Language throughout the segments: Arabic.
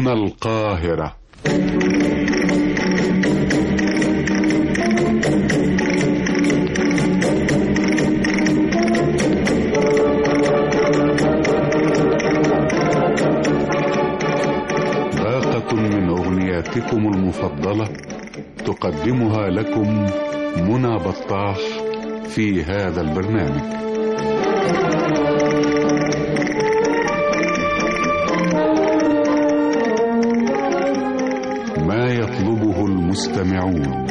هنا القاهرة. باقة من أغنياتكم المفضلة تقدمها لكم منى بطاح في هذا البرنامج. ما يطلبه المستمعون.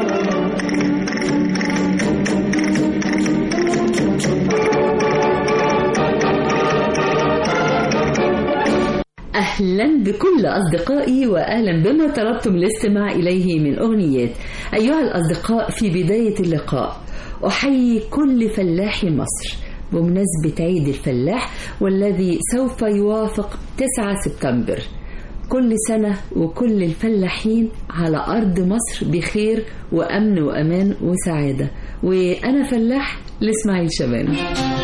أهلا بكل أصدقائي وأهلا بما طلبتم الاستماع إليه من أغنيات. أيها الأصدقاء، في بداية اللقاء أحيي كل فلاحي مصر بمناسبة عيد الفلاح والذي سوف يوافق 9 سبتمبر. كل سنة وكل الفلاحين على أرض مصر بخير وأمن وأمان وسعادة. وأنا فلاح لإسماعيل شبان.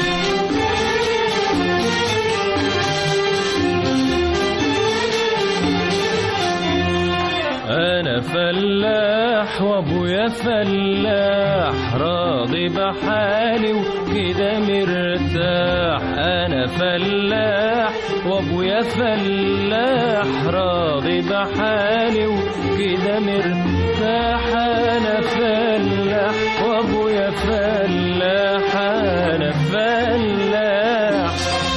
أنا فلاح وأبويا فلاح، راضي بحالي وكده مرتاح. أنا فلاح وأبويا فلاح، راضي بحالي وكده مرتاح. أنا فلاح وأبويا فلاح، أنا فلاح.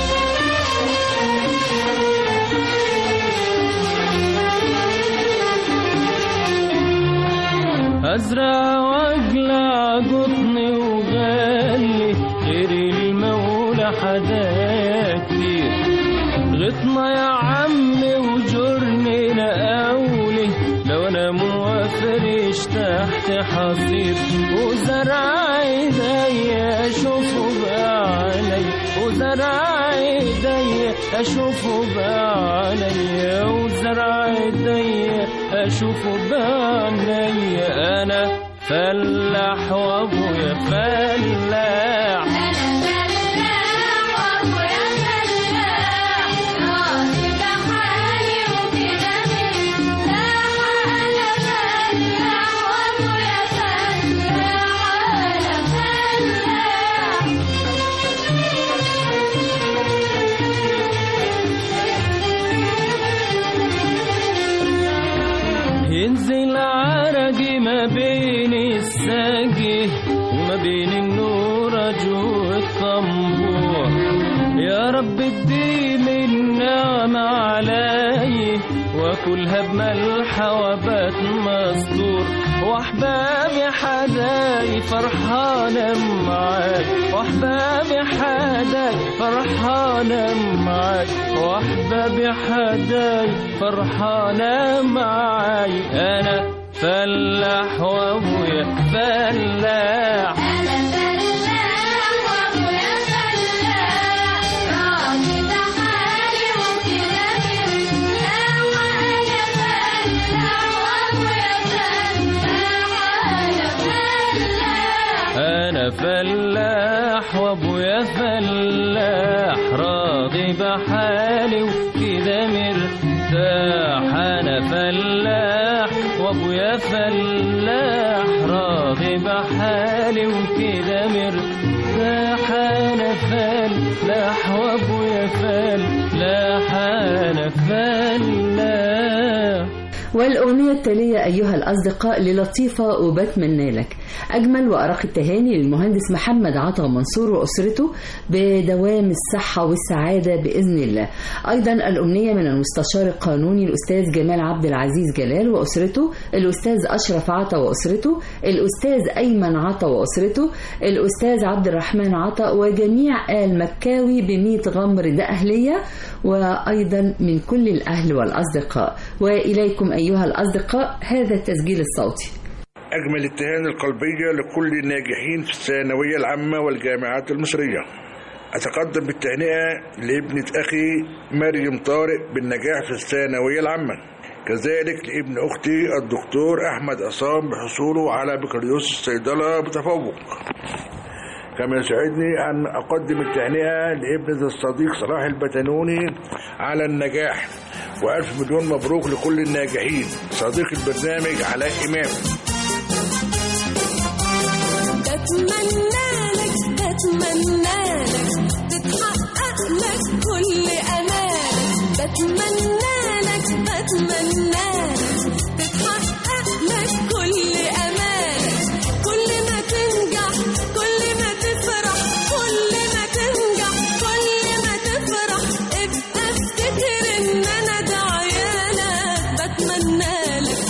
أزرع وأقلع قطني وغلي، غير المولى حدايا كتير. غطنا يا عمي وجرني أولي، لو أنا موفرش تحت حصير. وزرع ايدي أشوفه بعيني، وزرع ايدي أشوفه بعيني، وزرع ايدي أشوفه بعيني. أنا فلاح وأبويا فلاح، ينزل عرقي ما بين الساقي وما بين النور جوه الطنبور. يا رب اديني النعمة علي واكلها بملحة وبات مستور. واحبابي حداي فرحانة معاك، واحبابي حداي فرحانة معاك، واحبابي حداي فرحانة معاي. أنا فلاح وأبويا فلاح، أنا فلاح وأبويا فلاح، راضي بحالي وكده مرتاح. أنا فلاح وأبويا فلاح، راضي بحالي وكده مرتاح. أنا فلاح وأبويا فلاح، أنا فلاح. والأغنية التالية أيها الأصدقاء للطيفة وبتمنى لك. أجمل وأرق التهاني للمهندس محمد عطا منصور وأسرته بدوام الصحة والسعادة بإذن الله. أيضا الأمنية من المستشار القانوني الأستاذ جمال عبد العزيز جلال وأسرته، الأستاذ أشرف عطا وأسرته، الأستاذ أيمن عطا وأسرته، الأستاذ عبد الرحمن عطا، وجميع آل مكاوي ب100 غمر ده أهلية، وأيضا من كل الأهل والأصدقاء. وإليكم أيها الأصدقاء هذا التسجيل الصوتي. أجمل التهاني القلبية لكل الناجحين في الثانوية العامة والجامعات المصرية. أتقدم بالتهنئة لابنة أخي مريم طارق بالنجاح في الثانوية العامة، كذلك لابن أختي الدكتور أحمد عصام بحصوله على بكالوريوس الصيدلة بتفوق. كما يسعدني أن أقدم التهنئة لابنة الصديق صلاح البتنوني على النجاح، وألف مليون مبروك لكل الناجحين. صديق البرنامج علاء إمام. بتمنى لك تتحقق لك كل أمالك، بتمنى لك تتحقق لك كل أمالك، كل ما تنجح كل ما تفرح، كل ما تنجح كل ما تفرح، ابقى افتكر إن أنا دعيالك، بتمنى لك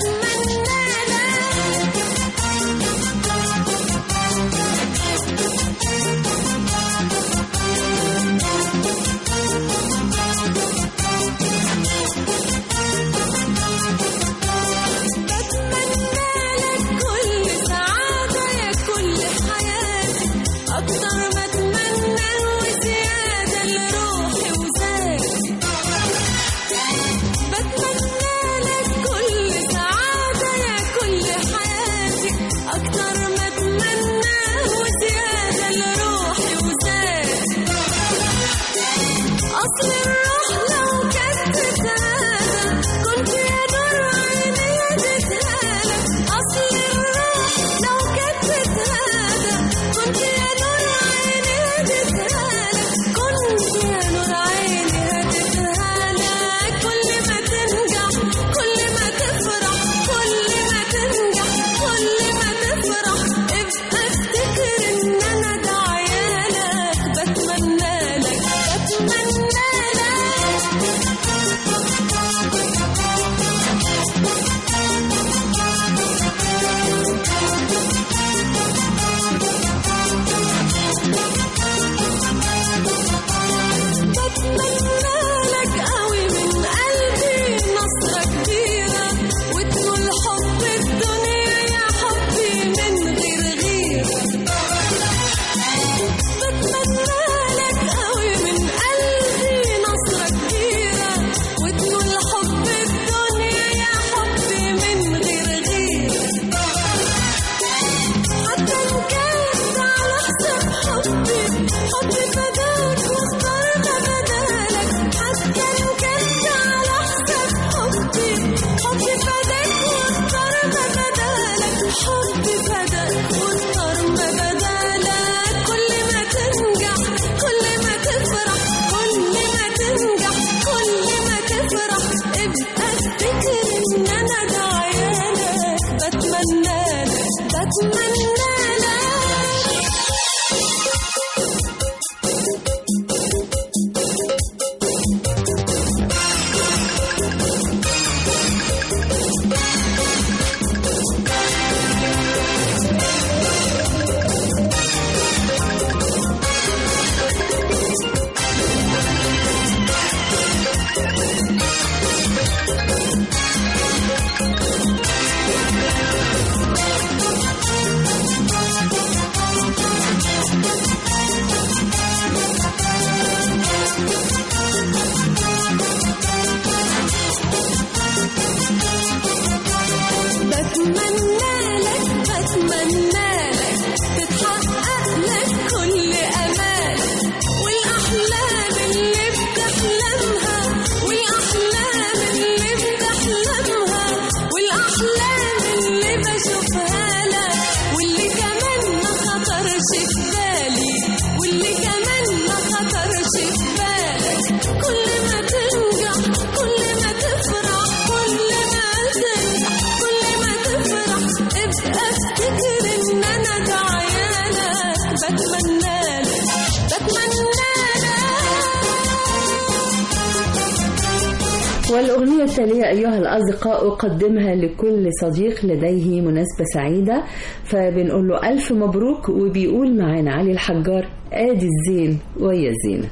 والأغنية التالية أيها الأصدقاء أقدمها لكل صديق لديه مناسبة سعيدة، فبنقول له ألف مبروك. وبيقول معانا علي الحجار آدي الزين ويا الزينة.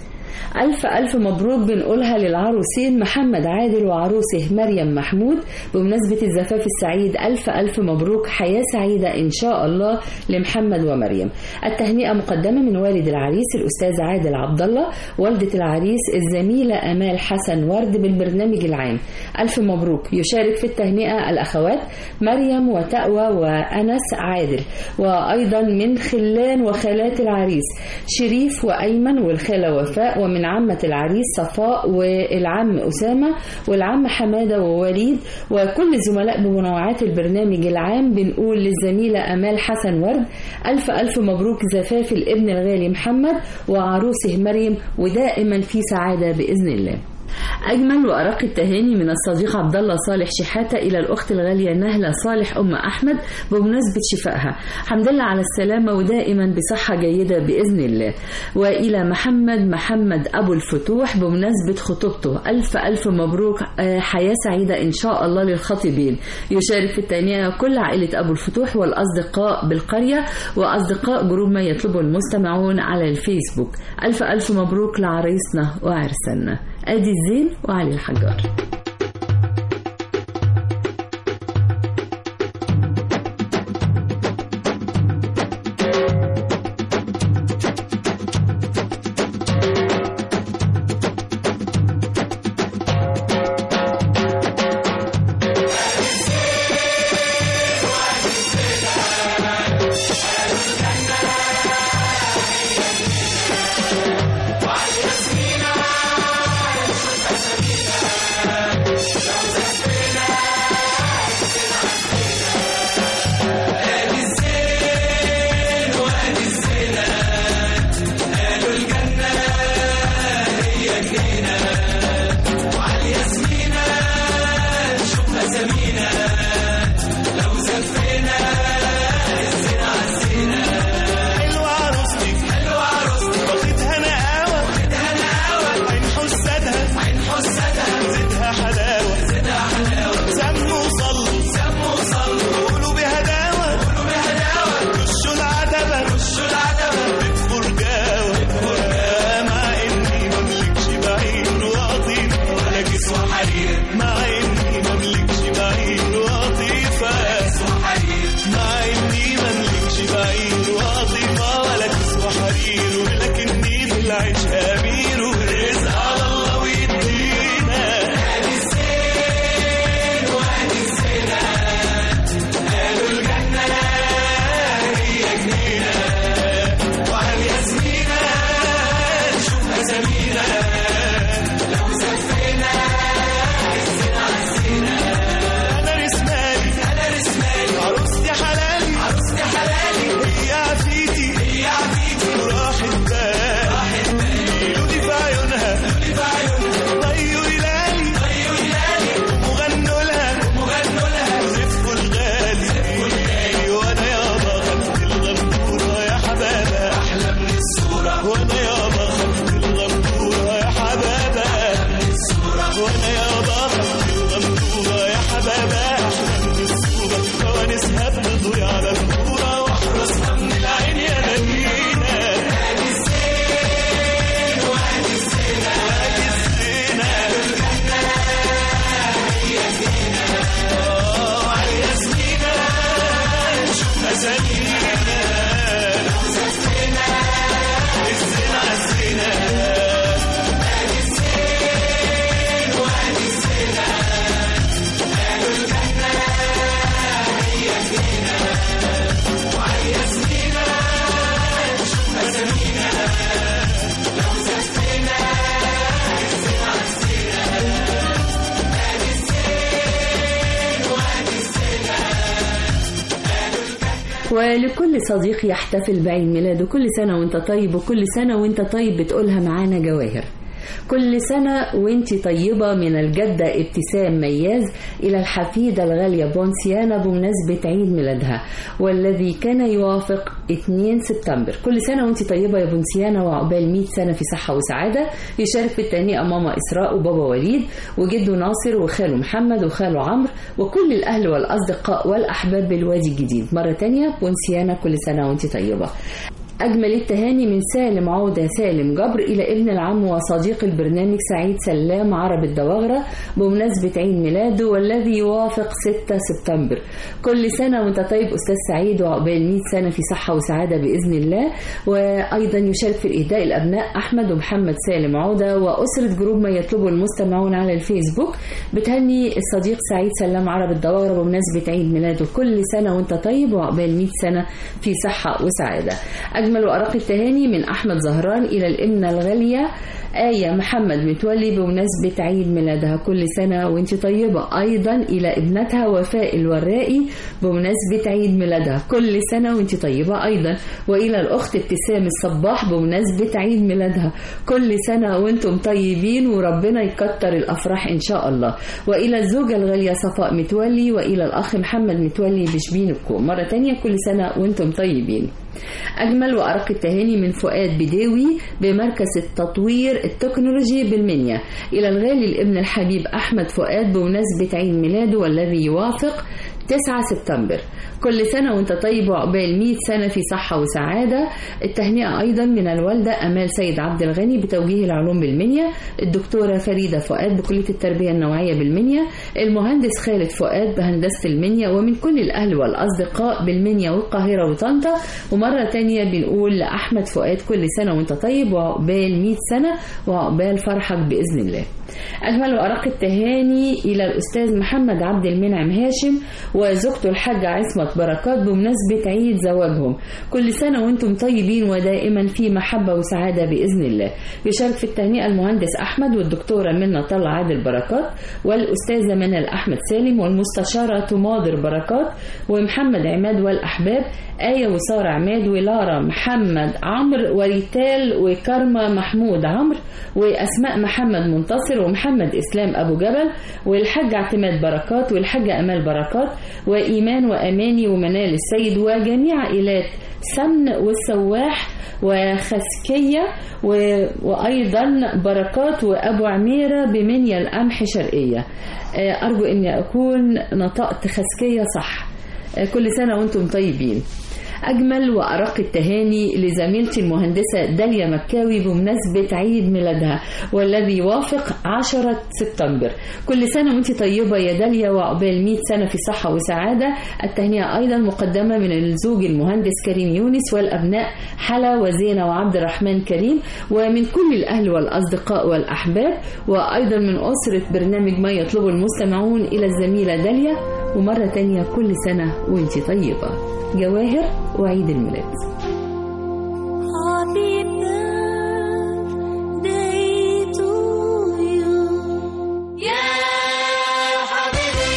ألف ألف مبروك بنقولها للعروسين محمد عادل وعروسه مريم محمود بمناسبة الزفاف السعيد. ألف ألف مبروك، حياة سعيدة إن شاء الله لمحمد ومريم. التهنئة مقدمة من والد العريس الأستاذ عادل عبد الله، والدة العريس الزميلة أمال حسن ورد بالبرنامج العام. ألف مبروك. يشارك في التهنئة الأخوات مريم وتقوى وأنس عادل، وأيضا من خلان وخالات العريس شريف وأيمن والخالة وفاء، ومن من عمة العريس صفاء والعم أسامة والعم حمادة ووليد وكل الزملاء بمنوعات البرنامج العام. بنقول للزميلة أمال حسن ورد ألف ألف مبروك زفاف الابن الغالي محمد وعروسه مريم ودائما في سعادة بإذن الله. أجمل وأرق التهاني من الصديق عبد الله صالح شحاتة إلى الأخت الغالية نهلة صالح أم أحمد بمناسبة شفائها، الحمد لله على السلامة ودائما بصحة جيدة بإذن الله. وإلى محمد أبو الفتوح بمناسبة خطوبته ألف ألف مبروك، حياة سعيدة إن شاء الله للخطيبين. يشارك في التهنئة كل عائلة أبو الفتوح والأصدقاء بالقرية وأصدقاء جروب ما يطلبه المستمعون على الفيسبوك. ألف ألف مبروك لعريسنا وعرسنا. أدي الزين وعلي الحجار. ولكل صديق يحتفل بعيد ميلاده كل سنة وانت طيب، وكل سنة وانت طيب بتقولها معانا جواهر. كل سنة وانت طيبة من الجدة ابتسام مياز إلى الحفيدة الغالية بونسيانا بمناسبة عيد ميلادها والذي كان يوافق 2 سبتمبر. كل سنة وانت طيبة يا بونسيانا وعقبال 100 سنة في صحة وسعادة. يشارك في التهنئة ماما إسراء وبابا وليد وجده ناصر وخاله محمد وخاله عمرو وكل الأهل والأصدقاء والأحباب بالوادي الجديد. مرة تانية بونسيانا كل سنة وانت طيبة. أجمل التهاني من سالم عودة سالم جبر إلى ابن العم وصديق البرنامج سعيد سلام عرب الدواغرة بمناسبة عيد ميلاده والذي يوافق 6 سبتمبر. كل سنة وانت طيب أستاذ سعيد وعقبال 100 سنة في صحة وسعادة بإذن الله. وأيضا يشارك في الإهداء الأبناء أحمد ومحمد سالم عودة وأسرة جروب ما يطلبه المستمعون على الفيسبوك بتهني الصديق سعيد سلام عرب الدواغرة بمناسبة عيد ميلاده. كل سنة وانت طيب وعقبال 100 سنة في صحة وسعادة. أجمل وأرق التهاني من أحمد زهران إلى الإمنة الغالية آية محمد متولي بمناسبة عيد ميلادها، كل سنة وانت طيبة. أيضا إلى ابنتها وفاء الورائي بمناسبة عيد ميلادها، كل سنة وانت طيبة أيضا. وإلى الأخت ابتسام الصباح بمناسبة عيد ميلادها، كل سنة وانتم طيبين وربنا يكتر الأفراح إن شاء الله. وإلى الزوجة الغالية صفاء متولي، وإلى الأخ محمد متولي بشبينكو مرة تانية كل سنة وانتم طيبين. أجمل وأرق التهاني من فؤاد بداوي بمركز التطوير التكنولوجي بالمنيا، إلى الغالي الابن الحبيب أحمد فؤاد بمناسبة عيد ميلاده والذي يوافق 9 سبتمبر. كل سنة وانت طيب وعقبال 100 سنة في صحة وسعادة. التهنئة أيضا من الوالدة أمال سيد عبد الغني بتوجيه العلوم بالمنيا، الدكتورة فريدة فؤاد بكلية التربية النوعية بالمنيا، المهندس خالد فؤاد بهندسة المنيا، ومن كل الأهل والأصدقاء بالمنيا والقاهرة وطنطا. ومرة تانية بنقول لأحمد فؤاد كل سنة وانت طيب وعقبال 100 سنة وعقبال فرحك بإذن الله. أجمل وأرق التهاني إلى الأستاذ محمد عبد المنعم هاشم وزوجته الحاجة عصمت بركات بمناسبة عيد زواجهم، كل سنة وانتم طيبين ودائما في محبة وسعادة بإذن الله. يشارك في التهنئة المهندس أحمد والدكتورة منى طلع عادل بركات والأستاذة منال أحمد سالم والمستشارة تماضر بركات ومحمد عماد والأحباب آية وسارة عماد ولارا محمد عمرو وريتال وكرمة محمود عمرو وأسماء محمد منتصر ومحمد إسلام أبو جبل والحاج اعتماد بركات والحاجة أمال بركات وإيمان وأماني ومنال السيد وجميع عائلات سمن والسواح وخسكية وأيضا بركات وأبو عميرة بمنيا القمح شرقية. أرجو أني أكون نطقت خسكية صح. كل سنة وأنتم طيبين. أجمل وأرق التهاني لزميلتي المهندسة داليا مكاوي بمناسبة عيد ميلادها والذي يوافق 10 سبتمبر. كل سنة وانت طيبة يا داليا وعقبال 100 سنة في صحة وسعادة. التهنئة أيضا مقدمة من الزوج المهندس كريم يونس والأبناء حلا وزينة وعبد الرحمن كريم ومن كل الأهل والأصدقاء والأحباب وأيضا من أسرة برنامج ما يطلبه المستمعون إلى الزميلة داليا. ومرة تانية كل سنة وانت طيبة. جواهر وعيد الميلاد. Happy birthday to you. يا حبيبي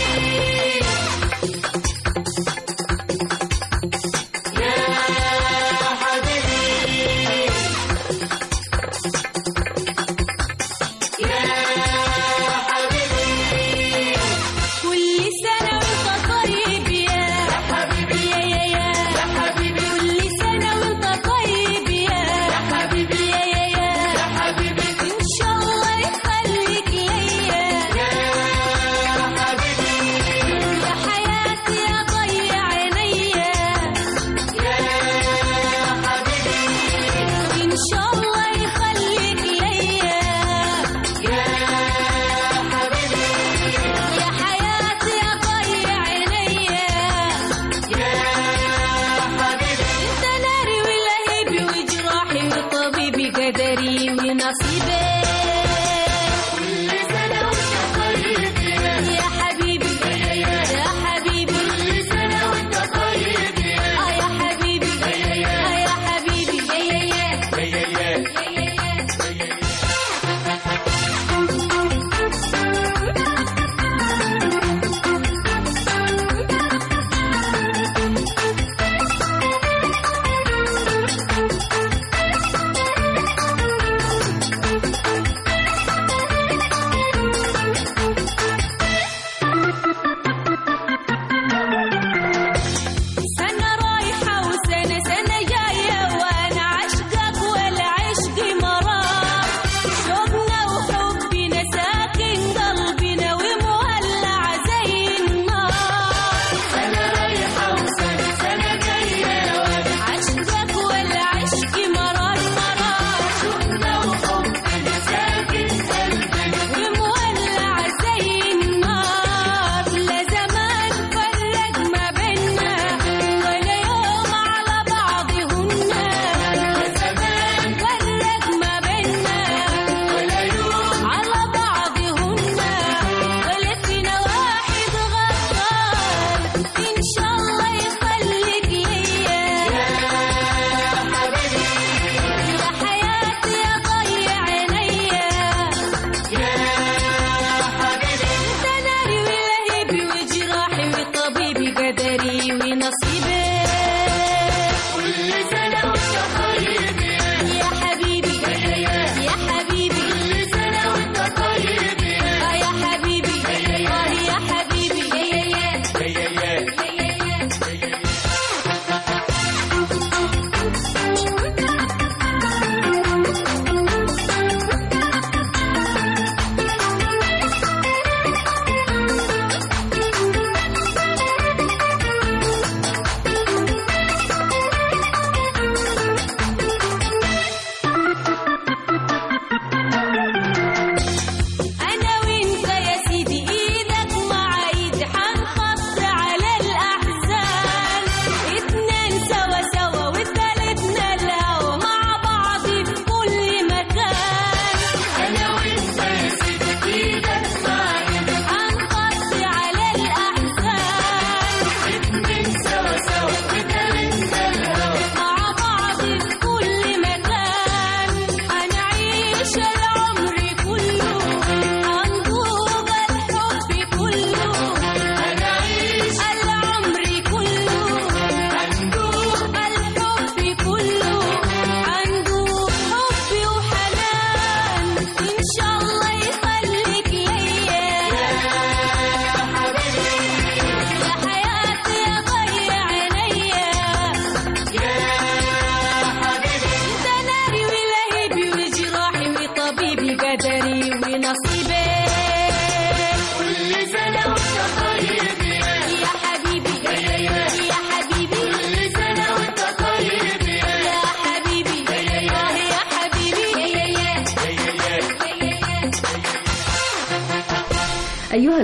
يا حبيبي يا حبيبي كل سنة وانت طيب يا حبيبي يا حبيبي كل سنة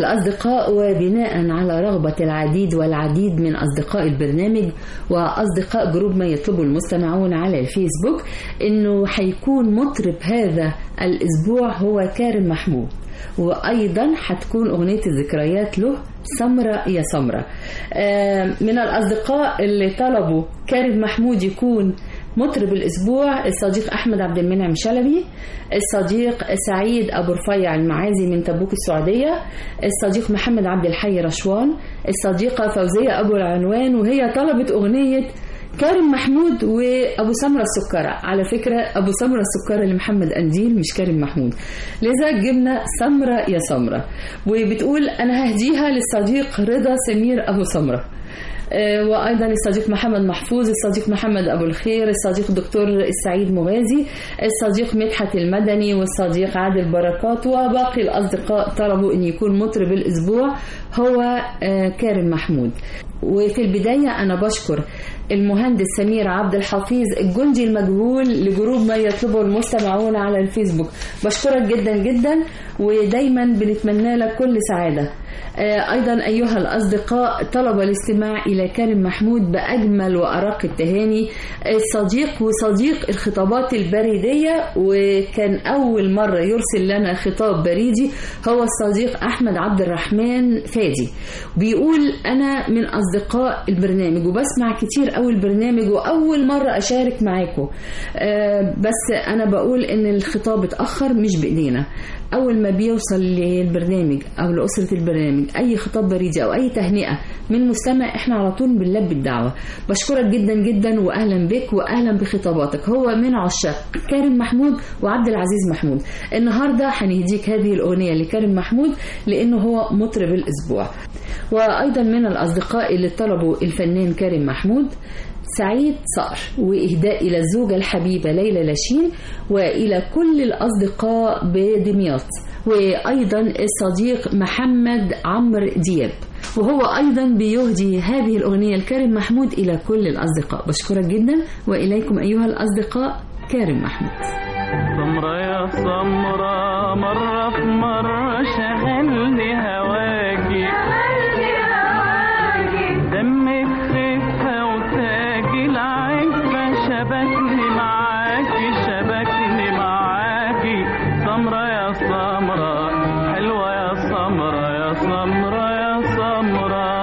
الأصدقاء، وبناء على رغبة العديد والعديد من أصدقاء البرنامج وأصدقاء جروب ما يطلبه المستمعون على الفيسبوك، إنه هيكون مطرب هذا الأسبوع هو كارم محمود، وأيضا هتكون أغنية الذكريات له سمرة يا سمرة. من الأصدقاء اللي طلبوا كارم محمود يكون مطرب الأسبوع الصديق أحمد عبد المنعم شلبي، الصديق سعيد أبو رفيع المعازي من تبوك السعودية، الصديق محمد عبد الحي رشوان، الصديقة فوزية أبو العنوان، وهي طلبت أغنية كارم محمود وأبو سمرة السكرة. على فكرة أبو سمرة السكرة لمحمد أنديل مش كارم محمود، لذا جبنا سمرة يا سمرة. وبتقول أنا ههديها للصديق رضا سمير أبو سمرة، وأيضا الصديق محمد محفوظ، الصديق محمد أبو الخير، الصديق دكتور السعيد مغازي، الصديق مدحت المدني، والصديق عادل بركات، وباقي الأصدقاء طلبوا أن يكون مطرب الأسبوع هو كارم محمود. وفي البداية أنا بشكر المهندس سمير عبد الحفيظ الجندي المجهول لجروب ما يطلبه المستمعون على الفيسبوك، بشكرك جدا جدا ودايما بنتمنى لك كل سعادة. أيضا أيها الأصدقاء طلب الاستماع إلى كارم محمود بأجمل وأرق التهاني الصديق وصديق الخطابات البريدية، وكان أول مرة يرسل لنا خطاب بريدي هو الصديق أحمد عبد الرحمن فادي. بيقول أنا من أصدقاء البرنامج وبسمع كتير أول البرنامج وأول مرة أشارك معاكم، بس أنا بقول إن الخطاب اتأخر مش بإيدينا. أول ما بيوصل للبرنامج أو لأسرة البرنامج أي خطاب بريدي أو أي تهنئة من مستمع إحنا على طول بنلبي الدعوة. بشكرك جدا جدا وأهلا بك وأهلا بخطاباتك. هو من عشاق كارم محمود وعبد العزيز محمود. النهاردة هنهديك هذه الأغنية لكارم محمود لأنه هو مطرب الأسبوع. وأيضا من الأصدقاء اللي طلبوا الفنان كارم محمود سعيد صقر، وإهداء إلى الزوجة الحبيبة ليلى لاشين وإلى كل الأصدقاء بدمياط، وأيضا الصديق محمد عمرو دياب، وهو أيضا بيهدي هذه الأغنية لكارم محمود إلى كل الأصدقاء. بشكرك جدا وإليكم أيها الأصدقاء كارم محمود. سمرة يا سمرة مرة في مرة شغلني هواكي، دمك خفة وتاجي العفة شبكني معاكي شبكني معاكي. سمرة يا سمرة حلوة يا سمرة يا سمرة يا سمرة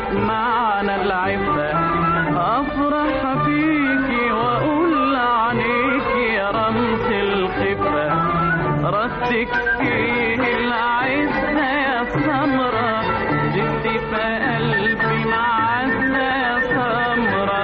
معنى العفة أفرح فيكي وأقول عنيكي يا رمز الخفة ردك فيه العزة يا سمرة جبتي في قلبي معزة يا سمرة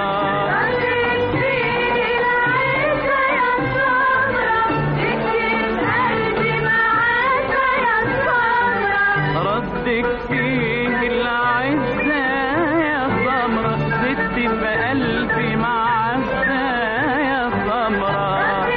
ردك فيه العزة يا سمرة جبتي في قلبي معزة يا سمرة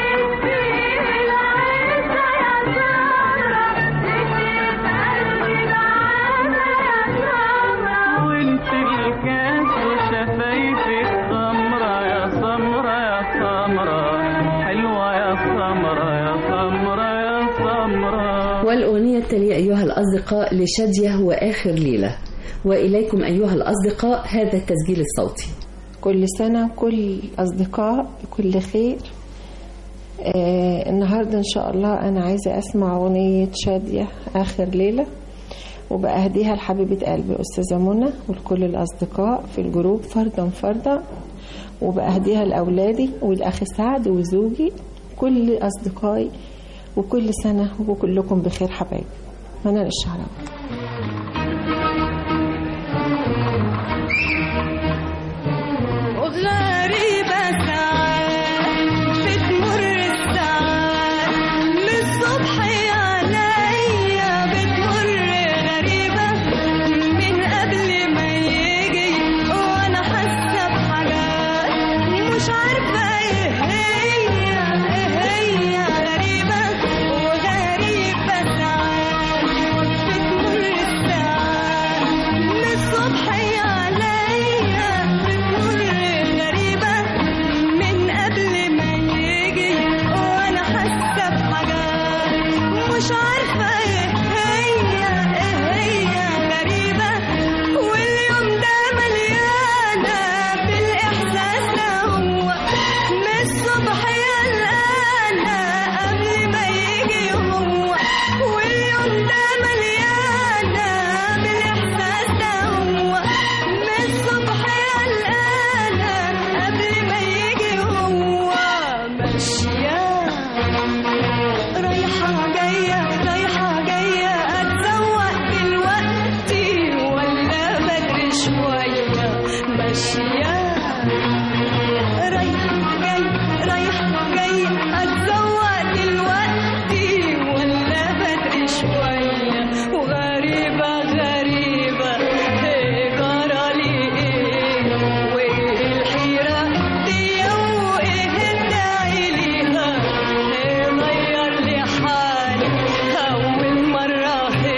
والأغنية التالية أيها الأصدقاء لشادية وآخر ليلة. وإليكم أيها الأصدقاء هذا التسجيل الصوتي. كل سنة كل أصدقاء كل خير. النهاردة إن شاء الله أنا عايزة أسمع أغنية شادية آخر ليلة، وبأهديها لحبيبة قلبي أستاذة منى ولكل الأصدقاء في الجروب فردا، وبأهديها لأولادي والأخ سعد وزوجي كل أصدقائي، وكل سنة وكلكم بخير حبايبي. منال الشعراوي. غريبة ساعات بتمر الساعات من الصبح عليا بتمر غريبة من قبل ما يجي وانا حاسة بحاجات مش عارفة ايه هي غريبة وغريبة ساعات بتمر الساعات من الصبح عليا بتمر غريبة من قبل ما يجي وانا حاسة بحاجات مش عارفة ايه هي غريبة واليوم ده مليانة بالاحساس ده هو من الصبح قلقانة قبل ما يجي هو واليوم ده مليانة بالاحساس ده هو من الصبح قلقانة قبل ما يجي هو ماشية رايحة جاية أتسوق دلوقتي ولا بدري شوية ماشية رايحة جاية أتسوق دلوقتي ولا بدري شوية وغريبة إيه جرالي إيه وإيه الحيرة دي وإيه الداعي ليها إيه غير لي حالي أول مرة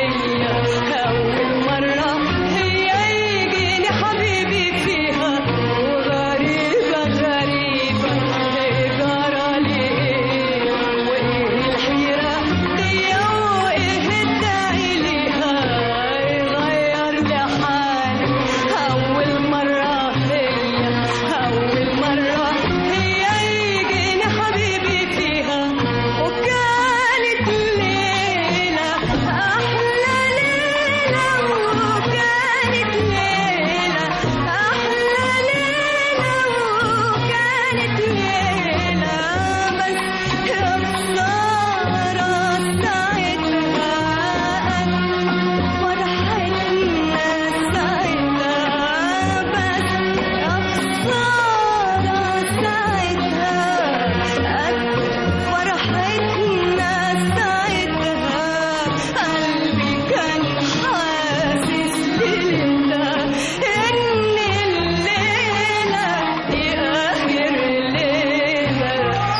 هي يجيني حبيبي فيها وغريبة إيه جرالي إيه وإيه الحيرة دي وإيه الداعي ليها إيه غير لي حالي أول مرة هي يجيني حبيبي فيها وكانت ليلة أحلى ليلة وكانت ليلة أحلى ليلة وكانت ليلة بس يا خسارة ساعتها فرحتنا ساعتها بس يا خسارة ساعتها فرحتنا ساعتها قلبي كان حاسس ليلة إن الليلة دي آخر ليلة.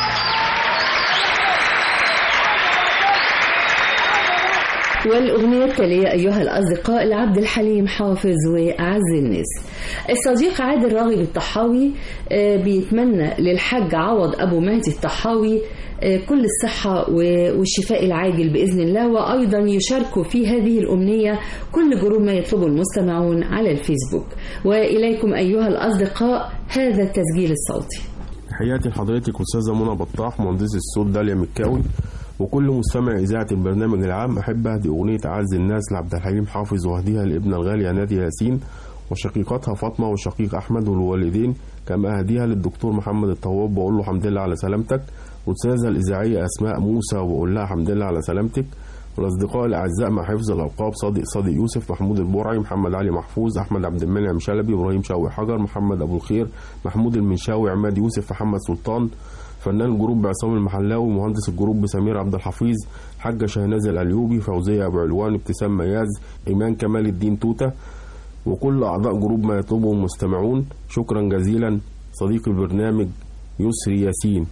والأغنية التالية أيها الأصدقاء لعبد الحليم حافظ وأعز الناس. الصديق عادل راغب الطحاوي بيتمنى للحاج عوض أبو مهدي الطحاوي كل الصحة والشفاء العاجل بإذن الله، وأيضا يشاركوا في هذه الأمنية كل جروب ما يطلبه المستمعون على الفيسبوك. وإليكم أيها الأصدقاء هذا التسجيل الصوتي. تحياتي لحضرتك أستاذة منى بطاح مهندسة الصوت داليا مكاوي وكل مستمع إذاعة البرنامج العام. أحب أهدي أغنية أعز الناس لعبد الحليم حافظ وأهديها لابن الغالية نادية ياسين وشقيقتها فاطمة والشقيق أحمد والوالدين. كما أهديها للدكتور محمد الطواب وأقول له الحمد لله على سلامتك، والأستاذة الإذاعية أسماء موسى وأقول لها الحمد لله على سلامتك، والأصدقاء الأعزاء مع حفظ الألقاب صادق يوسف، محمود البرعي، محمد علي محفوظ، أحمد عبد المنعم شلبي، إبراهيم شوقي حجر، محمد أبو الخير، محمود المنشاوي، عماد يوسف، محمد سلطان، فنان الجروب عصام المحلاوي، مهندس الجروب سمير عبد الحفيظ، حاجة شهناز الأليوبي، فوزية أبو علوان، ابتسام مياز، إيمان كمال الدين توتة، وكل أعضاء جروب ما يطلبه المستمعون. شكرا جزيلا صديق البرنامج يسري ياسين.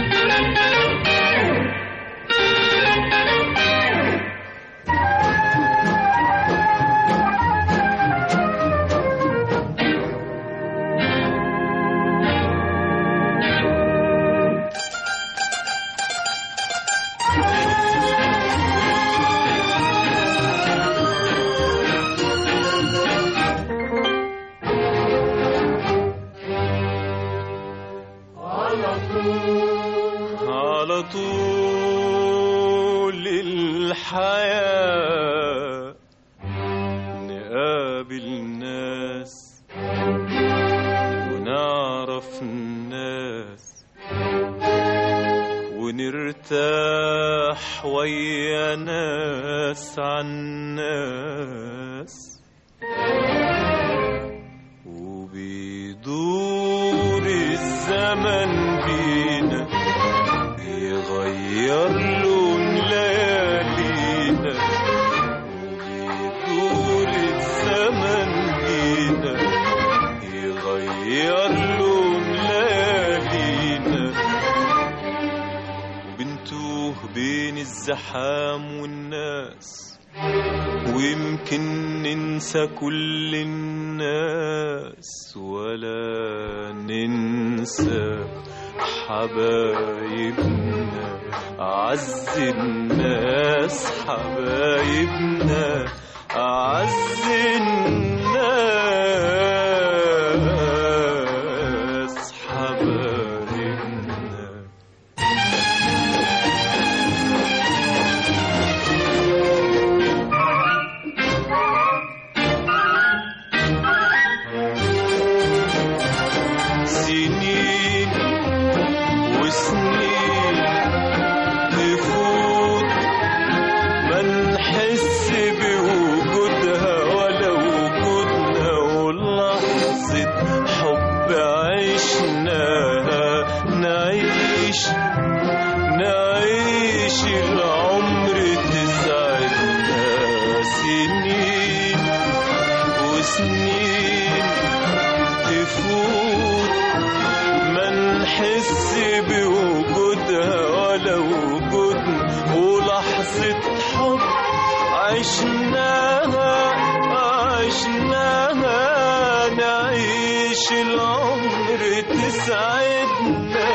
على طول الحياة نقابل ناس ونعرف الناس ونرتاح ويا ناس عن ناس، وبيدور الزمن بينا يغير لون ليالينا، وبيدور الزمن بينا يغير لون ليالينا، وبنتوه بين الزحام والناس، ويمكن ننسى كل الناس ولا ننسى حبايبنا أعز الناس، حبايبنا أعز الناس، حبايبنا. سنين وسنين تفوت ما نحس بوجودها ولا وجودنا، ولحظة حب عشناها نعيش العمر تسعدنا. سنين وسنين تفوت ما نحس بوجودها ولا وجودنا، ولحظة حب عشناها نعيش العمر تسعدنا.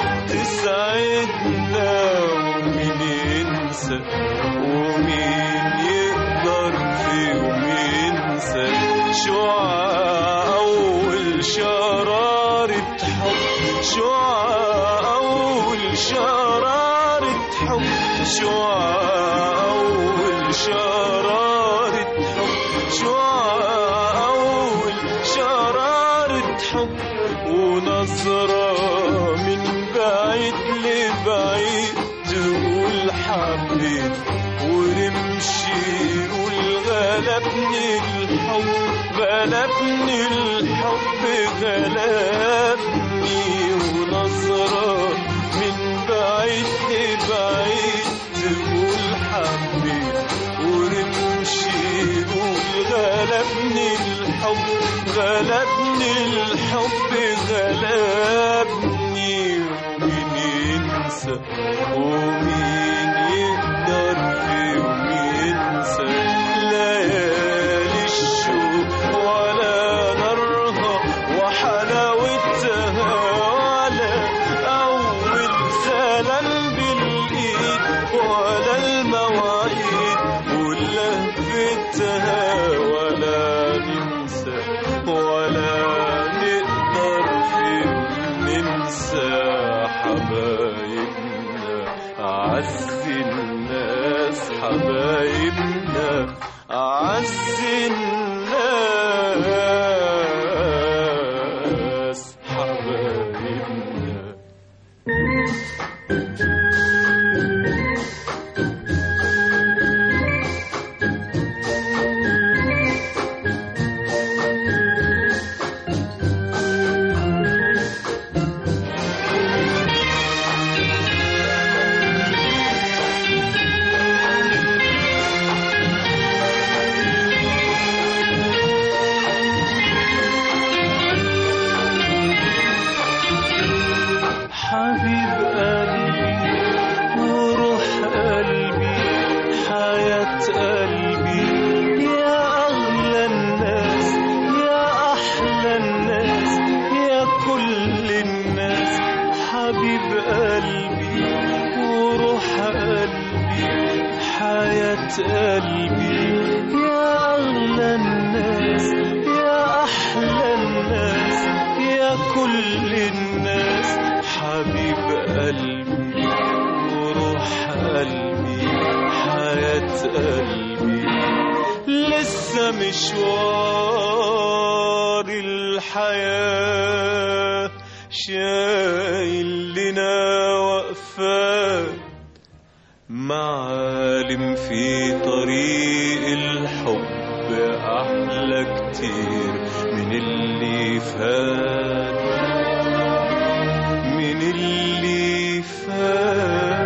ومين ينسى ومين يقدر في يوم ينسى شعاع أول شرارة حب، شعاع أول شرارة حب، شعاع أول شرارة حب، شعاع أول شرارة حب، ونظرة من بعيد لبعيد تقول حبيت، ونمشي نقول غلبني الحب، غلبني الحب غلبني، ونظرة من بعيد لبعيد تقول حبيت، ونمشي نقول غلبني الحب، غلبني الحب غلبني. ومين ينسى ومين يقدر في يوم ينسى ليالي الشوق ولا نارها وحلاوتها، ولا أول سلام بالإيد ولا المواعيد ولهفتها، ولا ننسى ولا نقدر في ننسى حبايبنا أعز الناس، حبايبنا حياة قلبي يا أغلى الناس يا أحلى الناس يا كل الناس حبيب قلبي وروح قلبي حياة قلبي لسه مشوار الحياة شايل لنا وقفات معالم في طريق الحب أحلى كتير من اللي فات من اللي فات.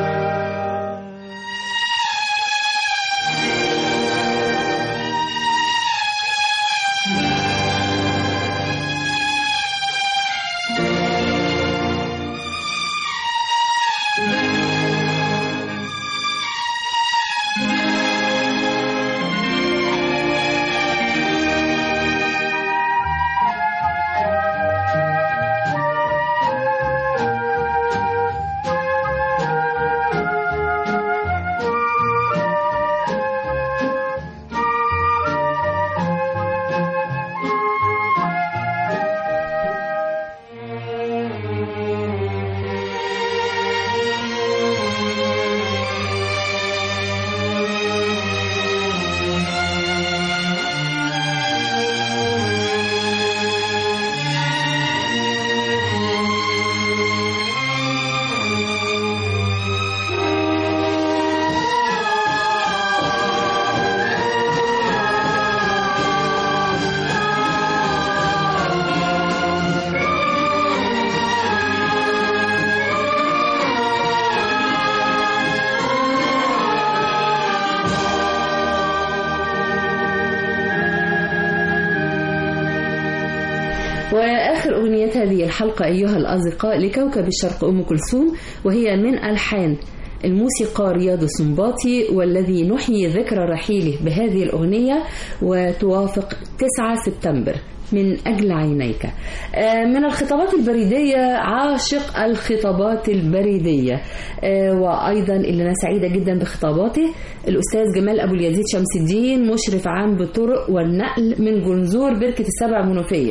وآخر أغنية هذه الحلقة أيها الأصدقاء لكوكب الشرق أم كلثوم، وهي من ألحان الموسيقار رياض السنباطي، والذي نحيي ذكرى رحيله بهذه الأغنية وتوافق 9 سبتمبر. من أجل عينيك. من الخطابات البريدية، عاشق الخطابات البريدية، وأيضا اللي أنا سعيدة جدا بخطاباته الأستاذ جمال أبو اليزيد شمس الدين، مشرف عام بالطرق والنقل من جنزور بركة السبع منوفية.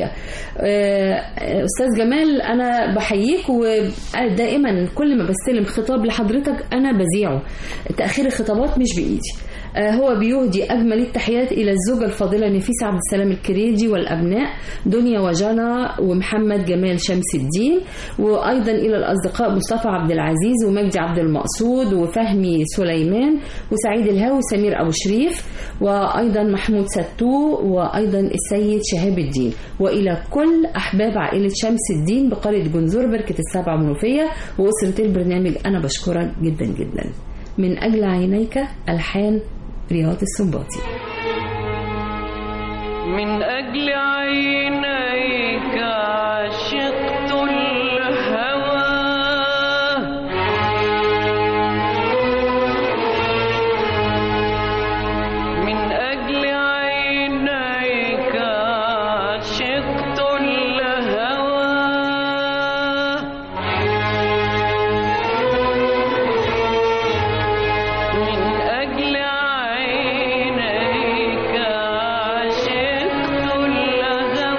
أستاذ جمال أنا بحييك، ودائما كل ما بستلم خطاب لحضرتك أنا بذيعه. تأخير الخطابات مش بإيدي. هو بيهدي أجمل التحيات إلى الزوجة الفاضلة نفيسة عبد السلام الكريجي والأبناء دنيا وجانا ومحمد جمال شمس الدين، وأيضا إلى الأصدقاء مصطفى عبد العزيز ومجدي عبد المقصود وفهمي سليمان وسعيد الهاوي وسمير أبو شريف، وأيضا محمود ستو، وأيضا السيد شهاب الدين، وإلى كل أحباب عائلة شمس الدين بقرية جنزور بركة السبع منوفية وأسرة البرنامج. أنا بشكرك جدا جدا. من أجل عينيك، ألحان رياض السنباطي. من أجل عينيك عشقت الهوى، من أجل عينيك عشقت الهوى، من أجل عينيك عشقت الهوى.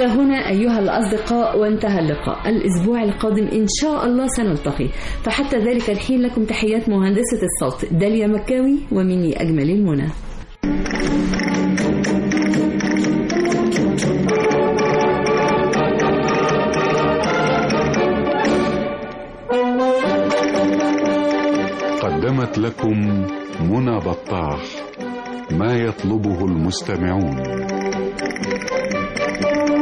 إلى هنا أيها الأصدقاء وانتهى اللقاء. الأسبوع القادم إن شاء الله سنلتقي، فحتى ذلك الحين لكم تحيات مهندسة الصوت داليا مكاوي ومني أجمل المنى. قدمت لكم منى بطاح ما يطلبه المستمعون.